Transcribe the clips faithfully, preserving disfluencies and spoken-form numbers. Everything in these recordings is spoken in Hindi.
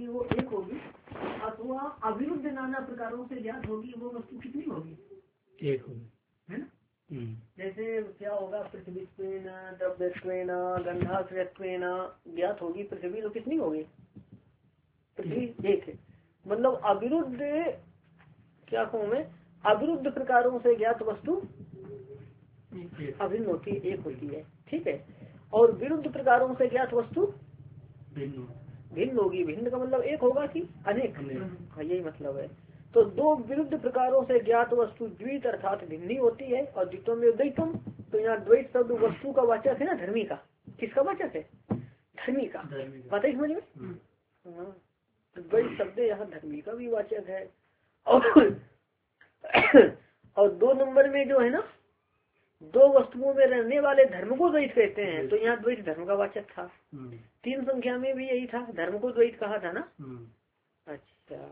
होगी वो एक होगी, अथवा अविरुद्ध नाना प्रकारों से ज्ञात होगी वो वस्तु कितनी होगी? एक होगी, है ना। जैसे क्या होगा, पृथ्वीत्वेन द्रव्यत्वेन गंधाश्रयत्वेन ज्ञात होगी पृथ्वी, तो कितनी होगी? पृथ्वी एक है। मतलब अविरुद्ध, क्या कहूँ मैं, अविरुद्ध प्रकारों से ज्ञात वस्तु अभिन्न होती है, एक होती है, ठीक है। और विरुद्ध प्रकारों से ज्ञात वस्तु भिन्न होगी। भिन्न का मतलब एक होगा कि अनेक, हाँ यही मतलब है। तो दो विरुद्ध प्रकारों से ज्ञात वस्तु द्वित अर्थात भिन्नी होती है। और द्वितों में द्वैतम, तो यहाँ द्वैत शब्द वस्तु का वाचक है ना, धर्मी का। किसका वाचक है? धर्मी का। पता ही समझ में। हाँ, तो द्वैत शब्द यहाँ धर्मी का भी वाचक है। और और दो नंबर में जो है ना, दो वस्तुओं में रहने वाले धर्म को द्वैत कहते हैं, तो यहाँ द्वैत धर्म का वाचक था। तीन संख्या में भी यही था, धर्म को द्वैत कहा था ना। अच्छा,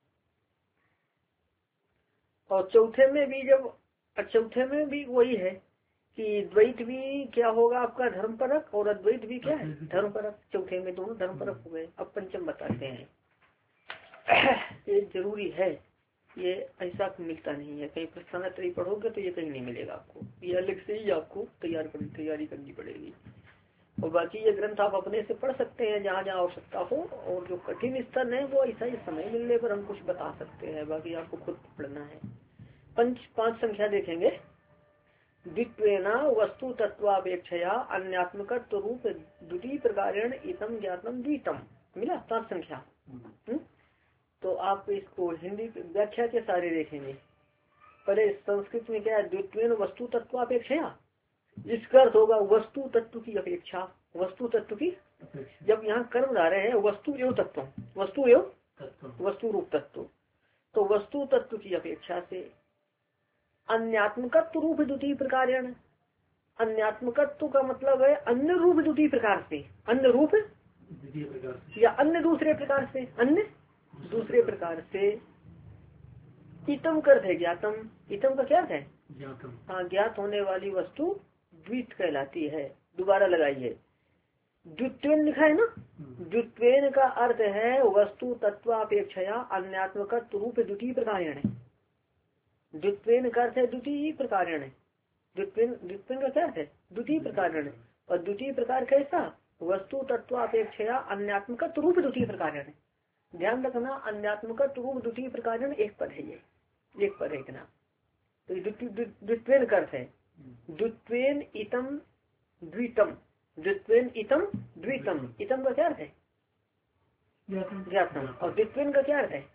और चौथे में भी जब, चौथे में भी वही है कि द्वैत भी क्या होगा आपका धर्म परक, और अद्वैत भी क्या है धर्म परक। चौथे में दोनों धर्म परक हो गए। अब पंचम बताते हैं। ये जरूरी है, ये ऐसा मिलता नहीं है कहीं। प्रस्थानात्रयी पढ़ोगे तो ये कहीं नहीं मिलेगा आपको, ये अलग से ही आपको तैयार कर तैयारी करनी पड़ेगी। और बाकी ये ग्रंथ आप अपने से पढ़ सकते हैं जहाँ जहाँ आवश्यकता हो। और जो कठिन स्तर है वो ऐसा ही समय मिलने पर हम कुछ बता सकते हैं, बाकी आपको खुद पढ़ना है। पंच पांच संख्या देखेंगे। द्वित्वेना वस्तु तत्वापेक्षया अन्यात्मकत्व रूप द्वितीय प्रकारेण इतम ज्ञातम द्वितम, मिला पांच संख्या। हुँ? तो आप इसको हिंदी व्याख्या के सारे देखेंगे। पहले संस्कृत में क्या है, द्वित्वेन वस्तु तत्वापेक्षया, इसका अर्थ होगा वस्तु तत्व की अपेक्षा। वस्तु तत्व की, जब यहाँ कर्म ला रहे हैं वस्तु एवं तत्व, वस्तु एवं वस्तु रूप तत्व, तो वस्तु तत्व की अपेक्षा से अन्यात्मकत्व रूप द्वितीय प्रकारेण। अन्यात्मकत्व का मतलब है अन्य रूप द्वितीय प्रकार से, अन्य रूप या अन्य दूसरे प्रकार से, अन्य दूसरे प्रकार से। इतम कर है ज्ञातम, इतम का क्या है? हाँ, ज्ञात होने वाली वस्तु द्वित कहलाती है। दोबारा लगाइए, द्वित्वेन लिखा है ना। द्वित्वेन का अर्थ है वस्तु तत्वापेक्षया अन्यात्मकत्व रूप द्वितीय प्रकारेण। द्वित्वेन का अर्थ है द्वितीय प्रकारेण। द्वित्वेन द्वित्वेन का क्या अर्थ है? द्वितीय प्रकारेण। और द्वितीय प्रकार कैसा? वस्तु तत्वापेक्षया अन्यात्मकत्व रूप द्वितीय प्रकारेण। ध्यान रखना, अन्यात्मकत्व रूप द्वितीय प्रकारेण एक पद है, ये एक पद है इतना। तो द्वित्वेन का अर्थ है द्वित्वेन इतम द्वितम, द्वित्वेन इतम द्वितम। इतम का क्या अर्थ है? ज्ञातम। और द्वित्वेन का क्या अर्थ है?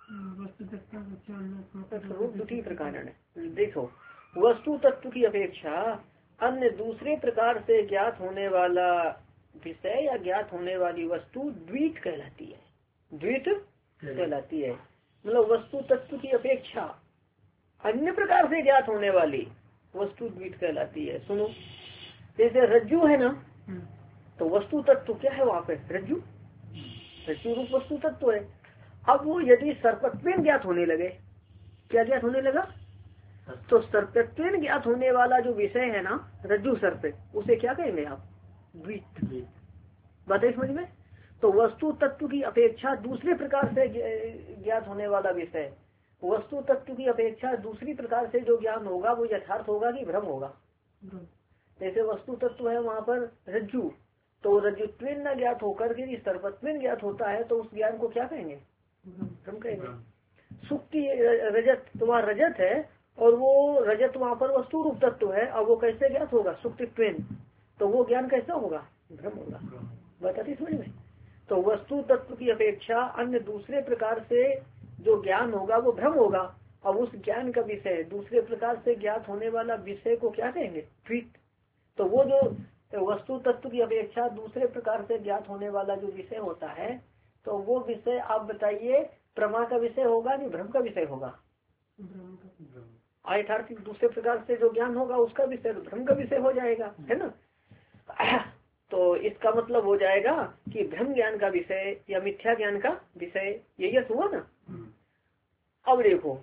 द्वितीय प्रकारेण। देखो, वस्तु तत्व की अपेक्षा अन्य दूसरे प्रकार से ज्ञात होने वाला विषय या ज्ञात होने वाली वस्तु द्वित कहलाती है। द्वित कहलाती है मतलब वस्तु तत्व की अपेक्षा अन्य प्रकार से ज्ञात होने वाली वस्तु द्वित कहलाती है। सुनो, जैसे रज्जु है ना, तो वस्तु तत्व क्या है वहाँ पे? रज्जु, रज्जु रूप वस्तु तत्व है। अब वो यदि सर्पत्वेन ज्ञात होने लगे, क्या ज्ञात होने लगा? तो सर्पत्वेन ज्ञात होने वाला जो विषय है ना, रज्जु सर्प, उसे क्या कहेंगे आप? द्वित। बात है समझ में? तो वस्तु तत्व की अपेक्षा दूसरे प्रकार से ज्ञात होने वाला विषय, वस्तु तत्व की अपेक्षा दूसरी प्रकार से जो ज्ञान होगा वो यथार्थ होगा कि भ्रम होगा? जैसे वस्तु तत्व है वहाँ पर रज्जु, तो रज्जुत्वेन न ज्ञात होकर के सर्पत्वेन ज्ञात होता है, तो उस ज्ञान को क्या कहेंगे? भ्रम कहेंगे। सुक्ति रजत, तो वहाँ रजत है और वो रजत वहाँ पर वस्तु रूप तत्व है, और वो कैसे ज्ञात होगा? सुक्तित्वेन, तो वो ज्ञान कैसा होगा? भ्रम होगा। बताती समझ में? तो वस्तु तत्व की अपेक्षा अन्य दूसरे प्रकार से जो ज्ञान होगा वो भ्रम होगा। अब उस ज्ञान का विषय दूसरे प्रकार से ज्ञात होने वाला विषय को क्या कहेंगे? द्वित। तो वो जो वस्तु तत्व की अपेक्षा दूसरे प्रकार से ज्ञात होने वाला जो विषय होता है, तो वो विषय आप बताइए प्रमा का विषय होगा कि भ्रम का विषय होगा? अर्थात दूसरे प्रकार से जो ज्ञान होगा उसका विषय भ्रम का विषय हो जाएगा, है ना। तो इसका मतलब हो जाएगा कि भ्रम ज्ञान का विषय या मिथ्या ज्ञान का विषय, यही हुआ ना। अब देखो,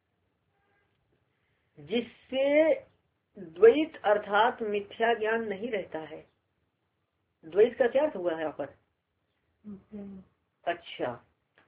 जिससे द्वैत अर्थात मिथ्या ज्ञान नहीं रहता है। द्वैत का क्या अर्थ हुआ है यहाँ पर? अच्छा,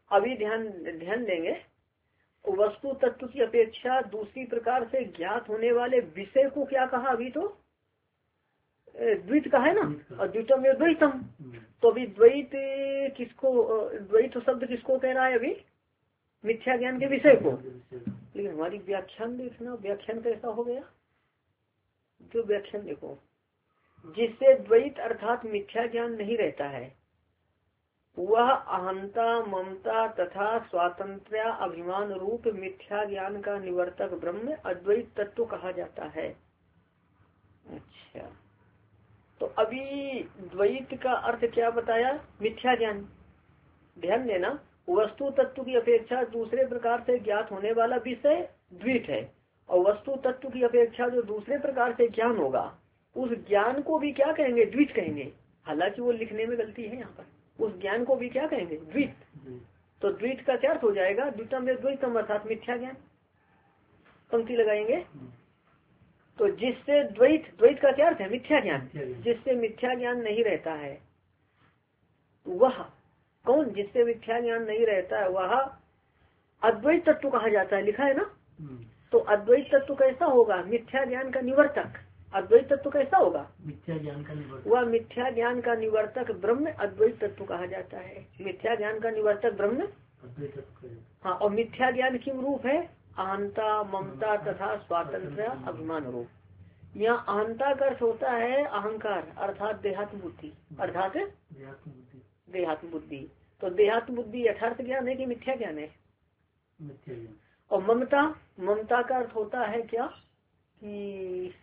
अभी ध्यान ध्यान देंगे, वस्तु तत्व की अपेक्षा दूसरी प्रकार से ज्ञात होने वाले विषय को क्या कहा? अभी तो द्वैत का है ना, और द्वितम या द्वैतम। तो अभी द्वैत किसको, द्वैत शब्द किसको कह रहा है? अभी मिथ्या ज्ञान के विषय को। लेकिन हमारी व्याख्यान देखना, व्याख्यान कैसा हो गया? जो व्याख्यान देखो, जिससे द्वैत अर्थात मिथ्या ज्ञान नहीं रहता है, वह अहंता ममता तथा स्वातंत्र अभिमान रूप मिथ्या ज्ञान का निवर्तक ब्रह्म अद्वैत तत्व कहा जाता है। अच्छा, तो अभी द्वैत का अर्थ क्या बताया? मिथ्या ज्ञान। ध्यान देना, वस्तु तत्व की अपेक्षा दूसरे प्रकार से ज्ञात होने वाला विषय द्वैत है, और वस्तु तत्व की अपेक्षा जो दूसरे प्रकार से ज्ञान होगा उस ज्ञान को भी क्या कहेंगे? द्वैत कहेंगे। हालांकि वो लिखने में गलती है यहाँ पर, उस ज्ञान को भी क्या कहेंगे? द्वैत। तो द्वैत का क्या अर्थ हो जाएगा? द्वितम या द्वैतम अर्थात मिथ्या ज्ञान। पंक्ति लगाएंगे, तो जिससे द्वैत, द्वैत का क्या अर्थ है? मिथ्या ज्ञान। जिससे मिथ्या ज्ञान नहीं रहता है, वह कौन? जिससे मिथ्या ज्ञान नहीं रहता है वह अद्वैत तत्व कहा जाता है। लिखा है ना? तो अद्वैत तत्व कैसा होगा? मिथ्या ज्ञान का निवर्तक। अद्वैत तत्व कैसा होगा? मिथ्या ज्ञान का निवर्तक। वह मिथ्या ज्ञान का निवर्तक ब्रह्म अद्वैत तत्व कहा जाता है। मिथ्या ज्ञान का निवर्तक ब्रह्म अद्वैत तत्व। हाँ, और मिथ्या ज्ञान किम रूप है? अहंता ममता तथा स्वातंत्र अभिमान रूप। यहाँ अहंता का अर्थ होता है अहंकार अर्थात देहात्म बुद्धि, अर्थात देहात्म बुद्धि। तो देहात्म बुद्धि यथार्थ ज्ञान है कि मिथ्या ज्ञान है? मिथ्या ज्ञान। और ममता, ममता का अर्थ होता है क्या कि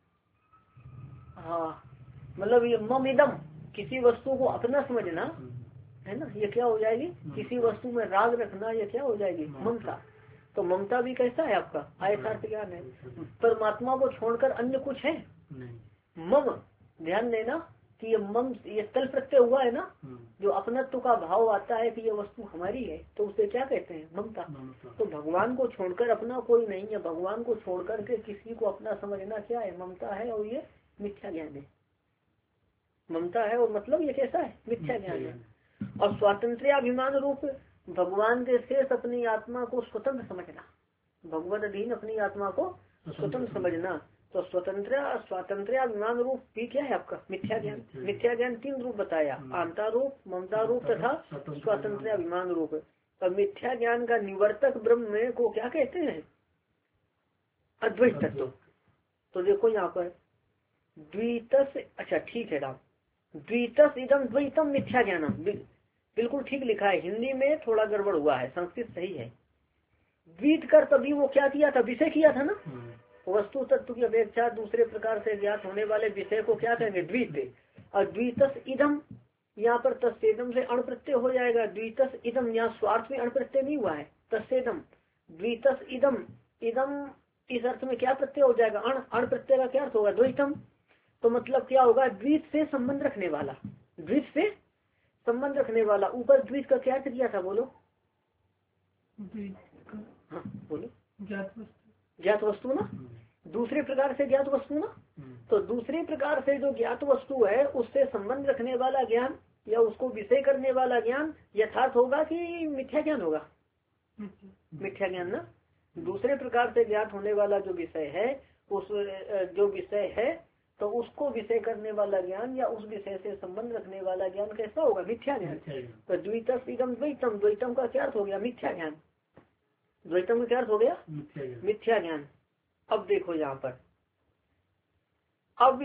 हाँ, मतलब ये मम इदम, किसी वस्तु को अपना समझना है ना, ये क्या हो जाएगी? किसी वस्तु में राग रखना, ये क्या हो जाएगी? ममता। तो ममता भी कैसा है आपका? अयथार्थ ज्ञान है। परमात्मा को छोड़कर अन्य कुछ है? मम, ध्यान देना कि ये मम, ये तल प्रत्यय हुआ है ना, जो अपनत्व का भाव आता है कि ये वस्तु हमारी है, तो उसे क्या कहते हैं? ममता। तो भगवान को छोड़कर अपना कोई नहीं है, भगवान को छोड़कर के किसी को अपना समझना क्या है? ममता है, और ये मिथ्या ज्ञान है। ममता है और मतलब ये कैसा है? मिथ्या ज्ञान है। और स्वातंत्र अभिमान रूप भगवान के शेष अपनी आत्मा को स्वतंत्र समझना, भगवत अधीन अपनी आत्मा को स्वतंत्र समझना। तो स्वतंत्र स्वातंत्र अभिमान रूप भी क्या है आपका? मिथ्या ज्ञान। मिथ्या ज्ञान तीन रूप बताया, आंता रूप, ममता रूप तथा स्वातंत्र अभिमान रूप। और मिथ्या ज्ञान का निवर्तक ब्रह्म को क्या कहते हैं? अद्वैत तत्व। तो देखो यहाँ पर द्वितस, अच्छा ठीक है राम, द्वितस इदम द्वैतम मिथ्या ज्ञानम, बिल्कुल ठीक लिखा है। हिंदी में थोड़ा गड़बड़ हुआ है, संस्कृत सही है। द्वैत कर तभी वो क्या किया था? विषय किया था ना। वस्तु तत्व की अपेक्षा दूसरे प्रकार से ज्ञात होने वाले विषय को क्या कहेंगे? द्वैत। और द्वितस इदम, यहाँ पर तस्सेदम से अण प्रत्यय हो जाएगा। द्वितस इदम, यहाँ स्वार्थ में अण प्रत्यय नहीं हुआ है, तस्सेदम। द्वितस इदम, इदम इस अर्थ में क्या प्रत्यय हो जाएगा? अण। अण प्रत्यय का क्या अर्थ होगा? द्वैतम। तो मतलब क्या होगा? द्वैत से संबंध रखने वाला, द्वैत से संबंध रखने वाला। ऊपर द्वैत का क्या अर्थ किया था? बोलो। हाँ बोलो। ज्ञात वस्तु। ज्ञात वस्तु ना, दूसरे प्रकार से ज्ञात वस्तु ना। तो दूसरे प्रकार से जो ज्ञात वस्तु है उससे संबंध रखने वाला ज्ञान या उसको विषय करने वाला ज्ञान यथार्थ होगा कि मिथ्या ज्ञान होगा? मिथ्या ज्ञान ना। दूसरे प्रकार से ज्ञात होने वाला जो विषय है, उस जो विषय है तो उसको विषय करने वाला ज्ञान या उस विषय से संबंध रखने वाला ज्ञान कैसा होगा? मिथ्या ज्ञान। तो द्वितम इदम द्वैतम, द्वैतम का क्या अर्थ हो गया? मिथ्या ज्ञान। द्वैतम का क्या अर्थ हो गया? मिथ्या ज्ञान। अब देखो यहाँ पर, अब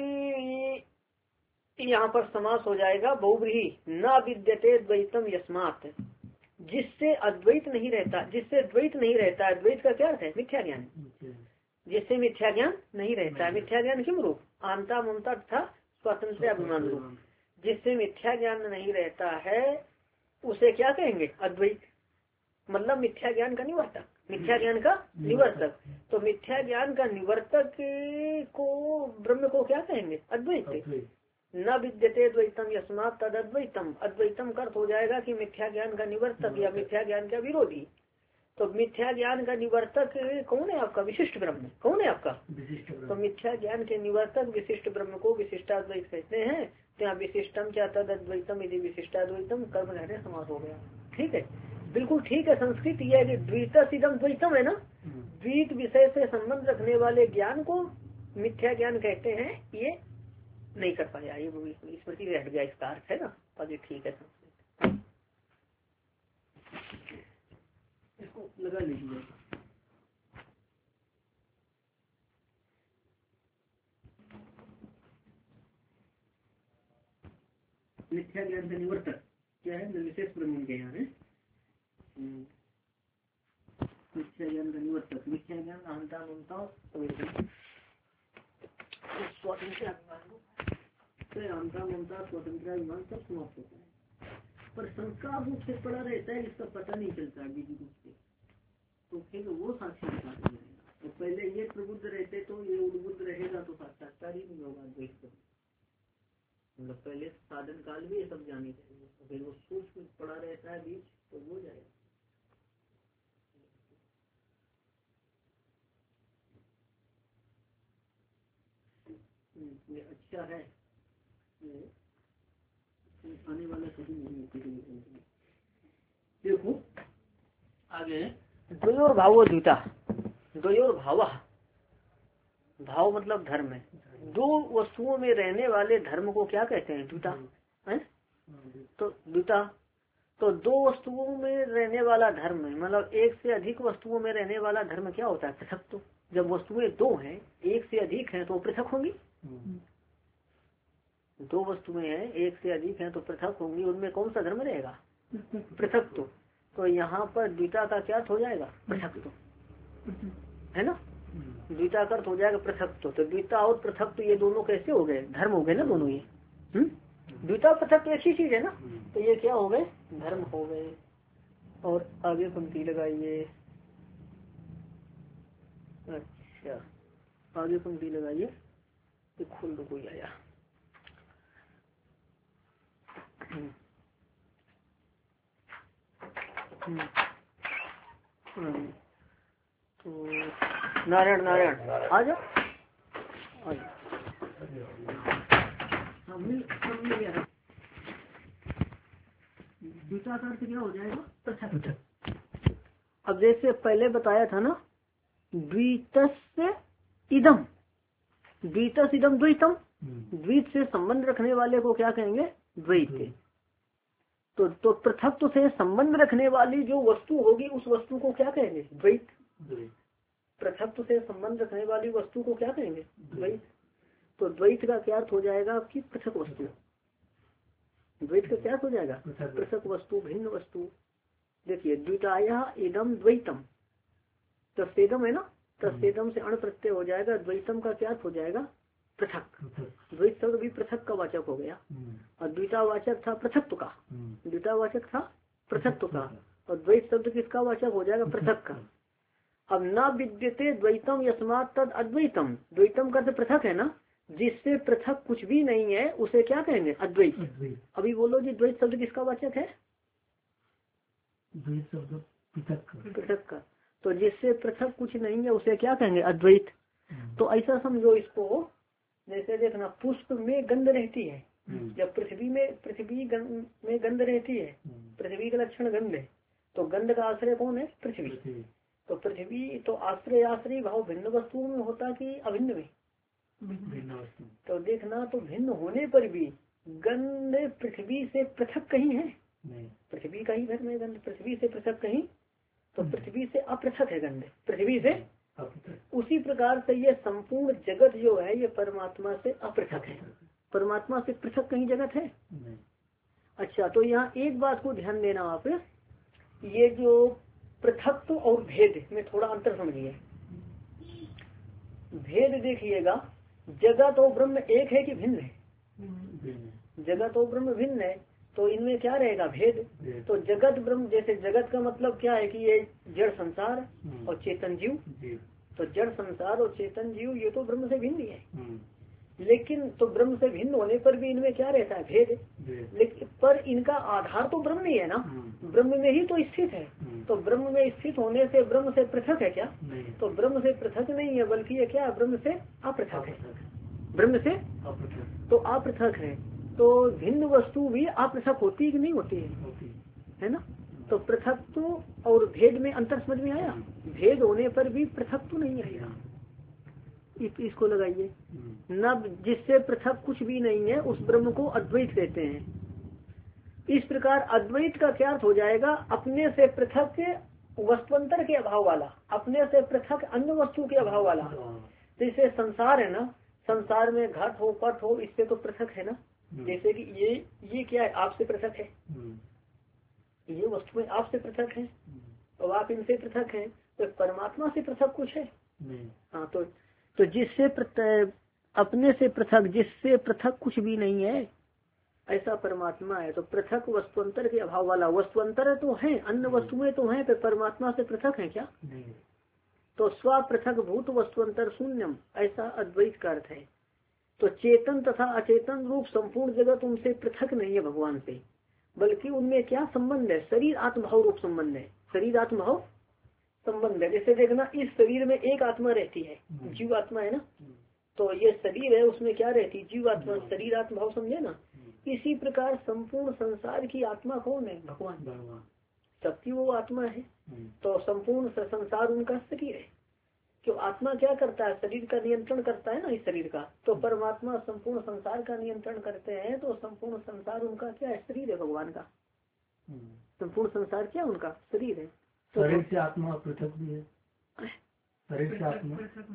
यहाँ पर समास हो जाएगा बहुव्रीहि, न विद्यते द्वैतम यस्मात्, जिससे अद्वैत नहीं रहता, जिससे द्वैत नहीं रहता है। द्वैत का क्या अर्थ है? मिथ्या ज्ञान। जिससे मिथ्या ज्ञान नहीं रहता है। मिथ्या ज्ञान किम रूप? आंता ममता तथा स्वतंत्र अभिमान रूप। जिससे मिथ्या ज्ञान नहीं रहता है उसे क्या कहेंगे? अद्वैत। मतलब मिथ्या ज्ञान का निवर्तक, मिथ्या ज्ञान का निवर्तक। तो मिथ्या ज्ञान का निवर्तक को ब्रह्म को क्या कहेंगे? अद्वैत। न विद्यते द्वैतम यस्मात् तद अद्वैतम, अद्वैतम का अर्थ हो जाएगा कि मिथ्या ज्ञान का निवर्तक या मिथ्या ज्ञान का विरोधी। तो मिथ्या ज्ञान का निवर्तक कौन है आपका? विशिष्ट ब्रह्म। कौन है आपका? विशिष्ट ब्रह्म। तो मिथ्या ज्ञान के निवर्तक विशिष्ट ब्रह्म को विशिष्टाद्वैत कहते हैं। तो यहाँ विशिष्टम क्या? तद अद्वैतम यदि विशिष्टाद्वैतम कर्म रहने समास हो गया। ठीक है। बिल्कुल ठीक है। संस्कृत ये है कि द्वितस इदम द्वैतम है ना, द्वित विषय से संबंध रखने वाले ज्ञान को मिथ्या ज्ञान कहते हैं, ये नहीं कर पाया, ये स्मृति में हट गया इसका अर्थ है ना। और ये ठीक है, संस्कृत इसको लगा लीजिए। मिथ्या ज्ञान का निवर्तक क्या है, विशेष ब्रह्म के यहाँ है मिथ्या ज्ञान का निवर्तक। मिथ्या ज्ञान अहंता ममता स्वतंत्र अहंता ममता स्वतंत्र अभिमान सब समाप्त होता है, पर संस्कार रूप से पड़ा रहता है, इसका पता नहीं चलता बीजी रूप से, तो फिर वो साक्षात्कार हो जाएगा। तो पहले ये प्रबुद्ध रहते तो ये उद्बुद्ध रहेगा तो साक्षात्कार ही नहीं होगा द्वैत। मतलब पहले साधन काल भी ये सब जाने चाहिए, तो फिर वो सूक्ष्म पड़ा रहता है बीच, तो हो जाएगा। ये अच्छा है, ये आने वाला कभी नहीं। देखो आगे द्वयोर भावो द्विता, द्वयोर भाव, भाव मतलब धर्म है। दो वस्तुओं में रहने वाले धर्म को क्या कहते हैं, द्विता है। तो द्विता तो दो वस्तुओं में रहने वाला धर्म है, मतलब एक से अधिक वस्तुओं में रहने वाला धर्म क्या होता है, पृथक। तो जब वस्तुएं दो हैं, एक से अधिक हैं, तो पृथक होंगी। दो वस्तुएं हैं, एक से अधिक हैं, तो पृथक होंगी, उनमें कौन सा धर्म रहेगा, पृथक। तो तो यहाँ पर द्विता का क्या हो जाएगा, पृथक। तो है ना, द्विता का अर्थ हो जाएगा पृथक। तो द्विता और पृथक तो ये दोनों कैसे हो गए, धर्म हो गए ना दोनों ये। द्विता पृथक तो अच्छी चीज है ना, तो ये क्या हो गए, धर्म हो गए। और आगे पंक्ति लगाइए, अच्छा आगे पंक्ति लगाइए, खुल तो कोई आया। तो नारायण नारायण आ जाओ, आ जाओ। द्विता का अर्थ क्या हो जाएगा, पृथक। अब जैसे पहले बताया था ना, द्वितस्य इदम, द्वितस इदम द्वैतम, द्वैत से संबंध रखने वाले को क्या कहेंगे, द्वैत। तो तो पृथक से संबंध रखने वाली जो वस्तु होगी उस वस्तु को क्या कहेंगे, द्वैत। पृथक से संबंध रखने वाली वस्तु को क्या कहेंगे, द्वैत। तो द्वैत का क्या अर्थ हो जाएगा आपकी, पृथक वस्तु। द्वैत का क्या हो जाएगा, पृथक वस्तु, भिन्न वस्तु। देखिए द्विताया इदम द्वैतम, तस्सेदम है ना, तस्सेदम से अण प्रत्यय हो जाएगा, द्वैतम का क्या अर्थ हो जाएगा, पृथक। द्वैत शब्द भी पृथक का वाचक हो गया, और द्वितावाचक था पृथकत्व का, द्वितावाचक था पृथकत्व का, और द्वैत शब्द किसका वाचक हो जाएगा, पृथक का। अब न विद्यते द्वैतम यस्मात् तद अद्वैतम, द्वैतम का तो पृथक है ना, जिससे पृथक कुछ भी नहीं है उसे क्या कहेंगे, अद्वैत। अभी बोलो जी द्वैत शब्द किसका वाचक है, द्वैत शब्द पृथक का। तो जिससे पृथक कुछ नहीं है उसे क्या कहेंगे, अद्वैत। तो ऐसा समझो इसको, जैसे देखना पुष्प में गंध रहती है, जब पृथ्वी में पृथ्वी में गंध रहती है, पृथ्वी का लक्षण गंध है, तो गंध का आश्रय कौन है, पृथ्वी। तो पृथ्वी तो आश्रय आश्रय भाव भिन्न वस्तुओं में होता कि अभिन्न में, भिन्न वस्तु। तो देखना तो भिन्न होने पर भी गंध पृथ्वी से पृथक कहीं है, पृथ्वी का ही घर में गंध, पृथ्वी से पृथक कहीं, तो पृथ्वी से अपृथक है गंध, पृथ्वी से। उसी प्रकार से ये संपूर्ण जगत जो है ये परमात्मा से अपृथक है, परमात्मा से पृथक कहीं जगत है। अच्छा, तो यहाँ एक बात को ध्यान देना आप, ये जो पृथकत्व और भेद में थोड़ा अंतर समझिए। भेद देखिएगा, जगत और ब्रह्म एक है कि भिन्न है, जगत और ब्रह्म भिन्न है, तो इनमें क्या रहेगा, भेद। तो जगत ब्रह्म, जैसे जगत का मतलब क्या है कि ये जड़ संसार और चेतन जीव, तो जड़ संसार और चेतन जीव ये तो ब्रह्म से भिन्न है, लेकिन तो ब्रह्म से भिन्न होने पर भी इनमें क्या रहता है, भेद। लेकिन पर इनका आधार तो ब्रह्म ही है ना, ब्रह्म में ही तो स्थित है। तो ब्रह्म में स्थित होने से ब्रह्म से पृथक है क्या, तो ब्रह्म से पृथक नहीं है, बल्कि ये क्या, ब्रह्म से अपृथक है, ब्रह्म से तो अपृथक है। तो भिन्न वस्तु भी अपृथक होती है कि नहीं होती है, है ना। तो पृथक तो और भेद में अंतर समझ में आया। भेद होने पर भी पृथक तो नहीं आएगा। इस, इसको लगाइए न, जिससे पृथक कुछ भी नहीं है उस ब्रह्म को अद्वैत कहते हैं। इस प्रकार अद्वैत का क्या अर्थ हो जाएगा, अपने से पृथक वस्तुअंतर के अभाव वाला, अपने से पृथक अन्य वस्तु के अभाव वाला। जैसे संसार है ना, संसार में घट हो पट हो, इससे तो पृथक है ना। जैसे कि ये ये क्या है, आपसे पृथक है, ये वस्तुएं आपसे पृथक है और आप इनसे पृथक हैं। तो परमात्मा से पृथक कुछ है। हाँ, तो तो जिससे अपने से पृथक, जिससे पृथक कुछ भी नहीं है, ऐसा परमात्मा है। तो पृथक वस्तुअंतर के अभाव वाला, वस्तुअंतर तो है, अन्य वस्तुएं तो हैं, पर परमात्मा से पृथक है क्या? तो स्व पृथक भूत वस्तुअंतर शून्यम, ऐसा अद्वैत का अर्थ है। तो चेतन तथा अचेतन रूप संपूर्ण जगत उनसे पृथक नहीं है भगवान से, बल्कि उनमें क्या संबंध है, शरीर आत्मभाव रूप संबंध है। शरीर आत्मभाव संबंध है। जैसे देखना, इस शरीर में एक आत्मा रहती है, जीव आत्मा है ना। तो ये शरीर है, उसमें क्या रहती है, जीव आत्मा, शरीर आत्मभाव, समझे ना। इसी प्रकार संपूर्ण संसार की आत्मा कौन है, भगवान, सबकी वो आत्मा है। तो संपूर्ण संसार उनका शरीर है। क्यों, आत्मा क्या करता है, शरीर का नियंत्रण करता है ना, इस शरीर का। तो परमात्मा संपूर्ण संसार का नियंत्रण करते हैं। तो संपूर्ण संसार उनका क्या है, शरीर है भगवान का। संपूर्ण संसार क्या उनका शरीर है। तो शरीर से आत्मा पृथक भी है, शरीर से आत्मा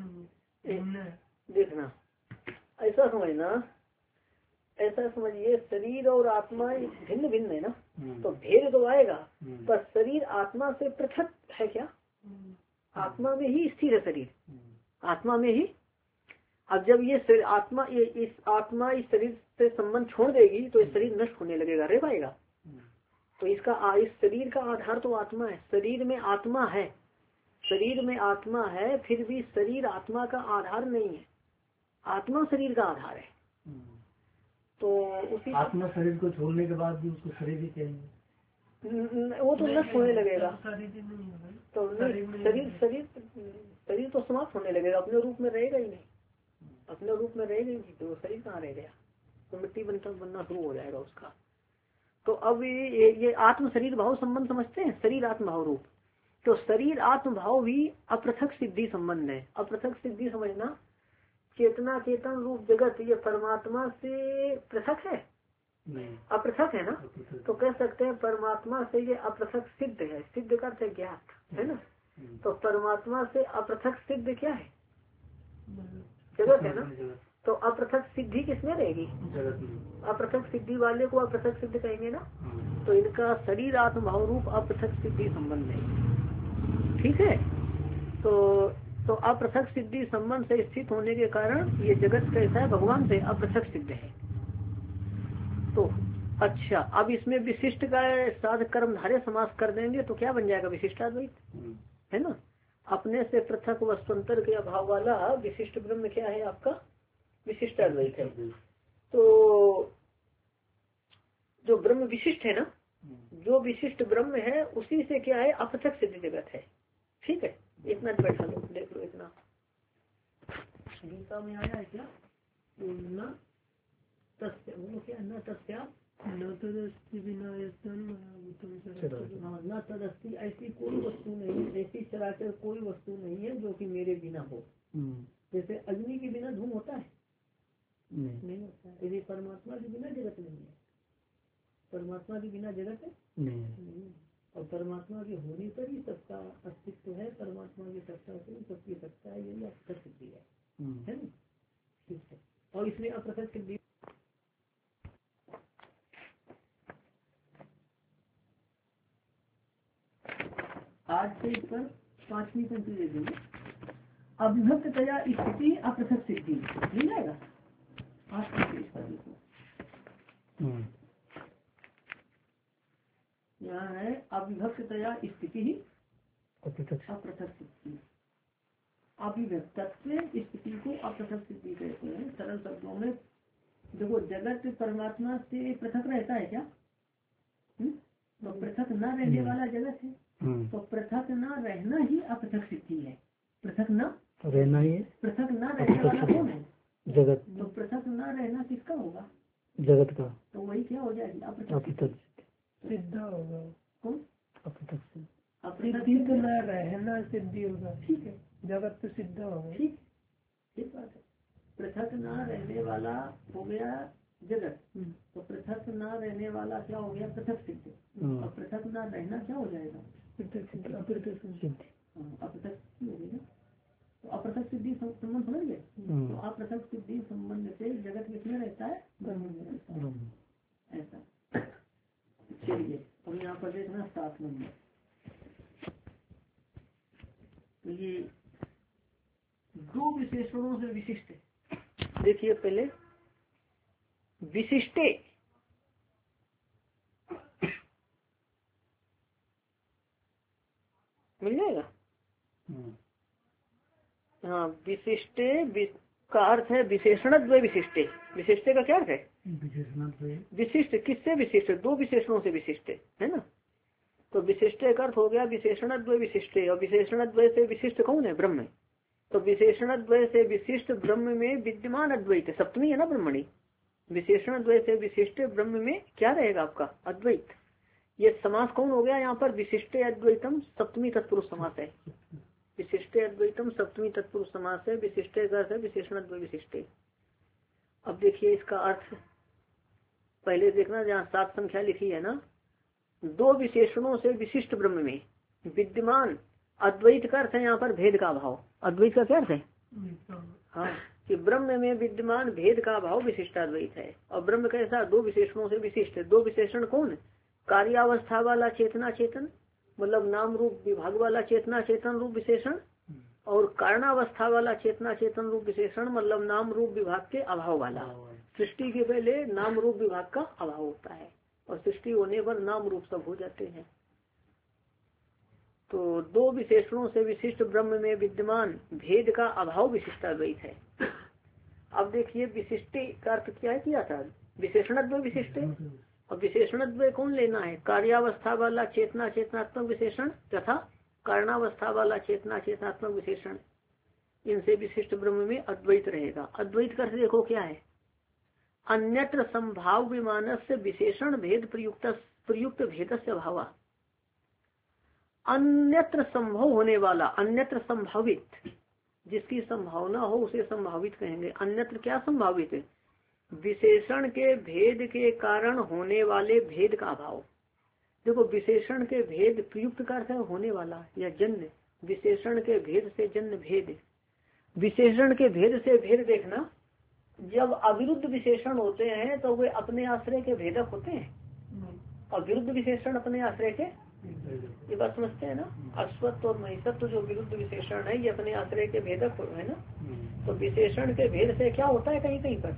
देखना, ऐसा समझना, ऐसा समझिए, शरीर और आत्मा भिन्न भिन्न है ना। तो भेद तो आएगा, पर शरीर आत्मा से पृथक है क्या, आत्मा में ही स्थिर है शरीर, आत्मा में ही। अब जब ये आत्मा ये इस आत्मा इस शरीर से संबंध छोड़ देगी तो ये शरीर नष्ट होने लगेगा, रह पाएगा। तो इसका इस शरीर का आधार तो आत्मा है। शरीर में आत्मा है, शरीर में आत्मा है, फिर भी शरीर आत्मा का आधार नहीं है, आत्मा शरीर का आधार है। तो उसी आत्मा शरीर को छोड़ने के बाद भी उसको शरीर ही कहेंगे, वो तो नष्ट होने लगेगा। तो शरीर शरीर शरीर तो समाप्त होने लगेगा, अपने रूप में रहेगा ही नहीं, अपने रूप में रहेगा ही नहीं। तो शरीर कहाँ रह गया, तो मिट्टी बनकर बनना शुरू हो जाएगा उसका। तो अब ये ये आत्म शरीर भाव संबंध समझते हैं, शरीर आत्म भाव रूप। तो शरीर आत्म भाव भी अपृथक सिद्धि संबंध है। अपृथक सिद्धि समझना, चेतना चेतन रूप जगत ये परमात्मा से पृथक है, अपृथक है ना। तो कह सकते हैं परमात्मा से ये अपृथक सिद्ध है। सिद्ध का अर्थ है ज्ञात, है ना। तो परमात्मा से अपृथक सिद्ध क्या है, जगत है ना। तो अपृथक सिद्धि किसमें रहेगी, अपृथक सिद्धि वाले को अपृथक सिद्ध कहेंगे ना। तो इनका शरीर आत्मभाव रूप अपृथक सिद्धि संबंध है, ठीक है। तो तो अपृथक सिद्धि संबंध से स्थित होने के कारण ये जगत कैसा है, भगवान से अपृथक सिद्ध है। तो अच्छा, अब इसमें विशिष्ट का साध कर्मधारय समास कर देंगे तो क्या बन जाएगा, विशिष्टाद्वैत, है ना। अपने से पृथक वस्तुअंतर के अभाव वाला विशिष्ट ब्रह्म क्या है आपका, विशिष्टाद्वैत है। तो जो ब्रह्म विशिष्ट है ना, जो विशिष्ट ब्रह्म है उसी से क्या है, अपृथक सिद्ध जगत है। ठीक है, इतना बैठा लो, देख लो इतना। गीता में आया है क्या, न तस्य, वो क्या, न तस्या न तदस्ति बिना न तदस्ति, ऐसी कोई वस्तु नहीं, ऐसी चराचर कोई वस्तु नहीं है जो कि मेरे बिना हो। जैसे अग्नि के बिना धूम होता है, नहीं होता है। यदि परमात्मा के बिना जगत नहीं है, परमात्मा के बिना जगत नहीं, और परमात्मा के होने पर ही सबका अस्तित्व है, परमात्मा की सत्ता से सबकी सत्ता है, यही अपृथक सिद्धि है, है ना। ठीक है, और इसलिए अपृथक सिद्धि आज से इस पर पांचवी पंक्ति दे देंगे। अविभक्त तया स्थिति अपृथक सिद्धि मिल जाएगा। आज यहाँ है अविभक्त तया स्थिति ही अपृथक सिद्धि। अविभक्त स्थिति को अपृथक सिद्धि कहते हैं। सरल शब्दों में देखो, जगत परमात्मा से पृथक रहता है क्या, हुँ? तो पृथक न रहने वाला जगत है। तो पृथक न रहना ही अपृथक सिद्धि है। पृथक न रहना ही, पृथक न रहने वाला कौन है, जगत। तो पृथक न रहना किसका होगा, जगत का। तो वही क्या हो जाएगी, अपृथक अपृथक सिद्ध होगा। कौन सिद्धि तो ना रहना सिद्धि होगा, ठीक है, जगत तो सिद्ध होगा, ठीक ठीक बात है। पृथक ना रहने वाला हो गया जगत, तो पृथक ना रहने वाला क्या हो गया, पृथक सिद्ध। और पृथक ना रहना क्या हो जाएगा, पृथक सिद्धि, अपृथक सिद्धि, अपृथक सिद्धि हो गई ना। तो अपृथक सिद्धि संबंध समझ गए। तो अपृथक सिद्धि संबंध से जगत किसमें रहता है, ब्रह्म में रहता है, ऐसा। चलिए अब यहाँ पर देखना सात नंबर, तो ये दो विशेषणों से विशिष्ट है। देखिए पहले विशिष्टे, मिल जाएगा। हाँ, विशिष्टे का अर्थ है विशेषण द्वय विशिष्टे। विशिष्टे का क्या अर्थ है, विशिष्ट। किससे विशिष्ट, दो विशेषणों से विशिष्ट है ना। तो विशिष्टे का अर्थ हो गया विशेषण द्वय विशिष्टे, और विशेषण द्वय से विशिष्ट कौन है, ब्रह्म। तो विशेषण द्वय से विशिष्ट ब्रह्म में विद्यमान अद्वैत, सप्तमी है ना ब्रह्मणी। विशेषण द्वय से विशिष्ट ब्रह्म में क्या रहेगा आपका, अद्वैत। ये समास कौन हो गया यहाँ पर, विशिष्टे अद्वैतम सप्तमी तत्पुरुष समास है। विशिष्टे अद्वैतम सप्तमी तत्पुरुष समास है। विशिष्टे का अर्थ है विशेषण द्वय विशिष्टे। अब देखिए इसका अर्थ पहले देखना, जहाँ सात संख्या लिखी है ना, दो विशेषणों से विशिष्ट ब्रह्म में विद्यमान अद्वैत का अर्थ है यहाँ पर भेद का अभाव। अद्वैत का क्या अर्थ है, हाँ, कि ब्रह्म में विद्यमान भेद का अभाव विशिष्टाद्वैत है। और ब्रह्म कैसा, दो विशेषणों से विशिष्ट है। दो विशेषण कौन, कार्यावस्था वाला चेतना चेतन, मतलब नाम रूप विभाग वाला चेतना चेतन रूप विशेषण, और कारणावस्था वाला चेतना चेतन रूप विशेषण, मतलब नाम रूप विभाग के अभाव वाला। सृष्टि के पहले नाम रूप विभाग का अभाव होता है, और सृष्टि होने पर नाम रूप सब हो जाते हैं। तो दो विशेषणों से विशिष्ट ब्रह्म में विद्यमान भेद का अभाव विशिष्टाद्वैत है। अब देखिए विशिष्टि का अर्थ क्या किया था, विशेषणद्वय विशिष्ट। और विशेषणद्वय कौन लेना है, कार्यावस्था वाला चेतना चेतनात्मक विशेषण तथा कारणावस्था वाला चेतना चेतनात्मक विशेषण, इनसे विशिष्ट ब्रह्म में अद्वैत रहेगा। अद्वैत का अर्थ देखो क्या है, अन्यत्र संभाव विमान से विशेषण भेद प्रयुक्त प्रयुक्त भेद से अभाव। अन्यत्र संभव होने वाला, अन्यत्र संभावित, जिसकी संभावना हो उसे संभावित कहेंगे। अन्यत्र क्या संभावित है, विशेषण के भेद के कारण होने वाले भेद का अभाव। देखो विशेषण के भेद प्रयुक्त का अर्थ है होने वाला या जन्य, विशेषण के भेद से जन्य भेद। विशेषण के भेद से भेद देखना, जब अविरुद्ध विशेषण होते हैं तो वे अपने आश्रय के भेदक होते हैं, और विरुद्ध विशेषण अपने आश्रय के, ये बात समझते हैं ना। अश्वत्थ और महिषत्व जो विरुद्ध विशेषण है ये अपने आश्रय के भेदक है ना। तो विशेषण के भेद से क्या होता है, कहीं कहीं पर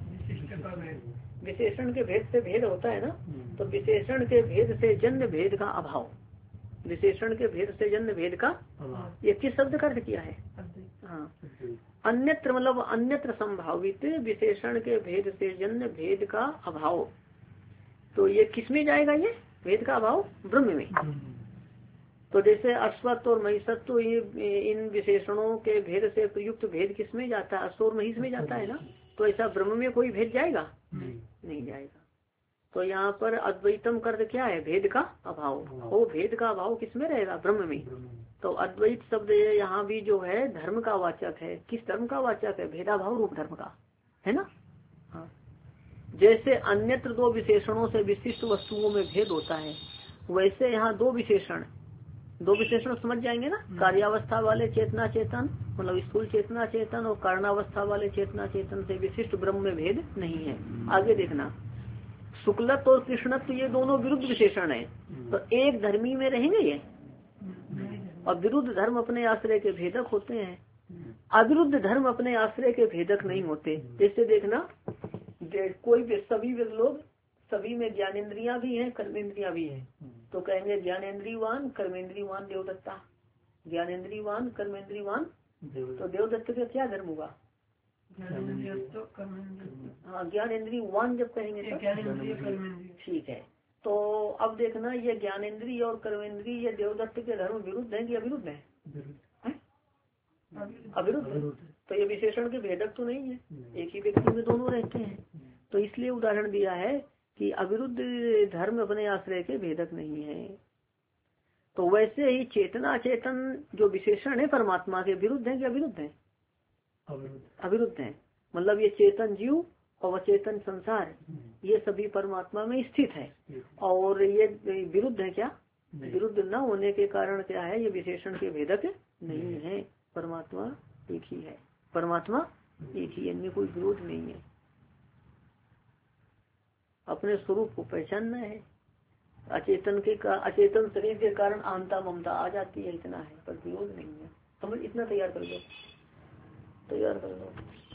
विशेषण के भेद से भेद होता है ना। तो विशेषण के भेद से जन्य भेद का अभाव, विशेषण के भेद से जन्य भेद का, ये किस शब्द का अर्थ किया है, हाँ, अन्यत्र मतलब अन्यत्र संभावित विशेषण के भेद से जन्य भेद का अभाव। तो ये किसमें जाएगा, ये भेद का अभाव ब्रह्म में। तो जैसे अश्वत्थ और महिषत्व, ये इन विशेषणों के भेद से प्रयुक्त भेद किसमें जाता है, अश्व और महिष में जाता है ना। तो ऐसा ब्रह्म में कोई भेद जाएगा, नहीं जाएगा। तो यहाँ पर अद्वैतम कर्त क्या है, भेद का अभाव। वो भेद का अभाव किसमें रहेगा, ब्रह्म में। तो अद्वैत शब्द यहाँ भी जो है धर्म का वाचक है। किस धर्म का वाचक है, भेदाभाव रूप धर्म का, है ना। हाँ, जैसे अन्यत्र दो विशेषणों से विशिष्ट वस्तुओं में भेद होता है, वैसे यहाँ दो विशेषण दो विशेषण समझ जाएंगे ना। कार्यावस्था वाले चेतना चेतन मतलब स्थूल चेतना चेतन, और कारणावस्था वाले चेतना चेतन से विशिष्ट ब्रह्म में भेद नहीं है। आगे देखना, शुक्लत्व और कृष्णत्व ये दोनों विरुद्ध विशेषण है। तो एक धर्मी में रहेंगे ये, और विरुद्ध धर्म अपने आश्रय के भेदक होते हैं। अविरुद्ध धर्म अपने आश्रय के भेदक नहीं होते। जैसे देखना, कोई भी सभी लोग, सभी में ज्ञानेन्द्रियां भी हैं, कर्मेंद्रियां भी हैं। तो कहेंगे ज्ञानेन्द्रीवान कर्मेंद्रीवान देवदत्ता, ज्ञानेन्द्रीवान कर्मेंद्रीवान। तो देवदत्त का क्या धर्म हुआ, हाँ, ज्ञानेन्द्रीवान जब कहेंगे तो ठीक है। तो अब देखना, ये ज्ञानेन्द्रीय और कर्मेंद्रीय ये देवदत्त के धर्म विरुद्ध है कि अविरुद्ध है, अविरुद्ध। तो ये विशेषण के भेदक तो नहीं है, एक ही व्यक्ति में दोनों रहते हैं। तो इसलिए उदाहरण दिया है कि अविरुद्ध धर्म अपने आश्रय के भेदक नहीं है। तो वैसे ही चेतना चेतन जो विशेषण है परमात्मा के विरुद्ध है क्या विरुद्ध है? अविरुद्ध है। मतलब ये चेतन जीव और अचेतन संसार ये सभी परमात्मा में स्थित है और ये विरुद्ध है क्या? विरुद्ध न होने के कारण क्या है, ये विशेषण के भेदक नहीं है। परमात्मा एक ही है, परमात्मा एक ही, इनमें कोई विरोध नहीं है। अपने स्वरूप को पहचानना है। अचेतन के का अचेतन शरीर के कारण आंता ममता आ जाती है, इतना है, पर विरोध नहीं है। समझ, इतना तैयार कर लो, तैयार कर लो।